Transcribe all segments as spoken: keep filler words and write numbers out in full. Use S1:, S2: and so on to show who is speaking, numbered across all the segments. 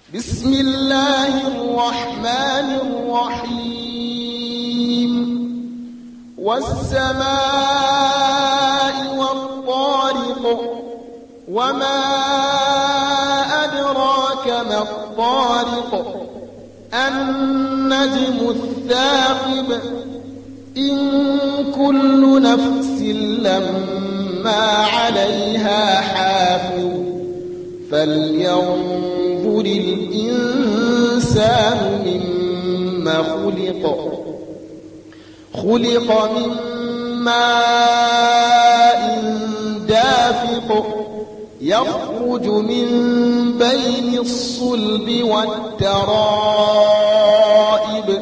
S1: بسم الله الرحمن الرحيم والسماء والطارق وما أدراك ما الطارق النجم الثاقب إن كل نفس لما عليها حافظ فلينظر الإنسان مما خلق خلق من ماء دافق يخرج من بين الصلب والترائب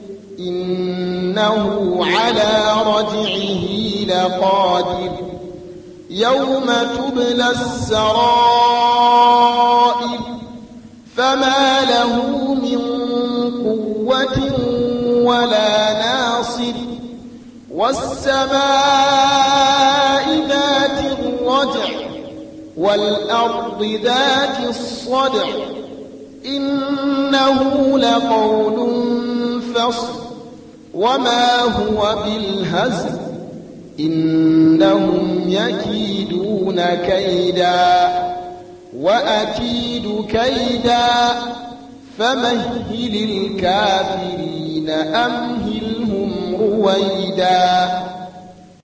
S1: إنه على رجعه لقادر يوم تبلى السرائر فما له من قوة ولا ناصر والسماء ذات الرجع والأرض ذات الصدع إنه لقول فصل وما هو بالهزل إنهم يكيدون كيدا وأكيد كيدا فمهل الكافرين أمهلهم رويدا.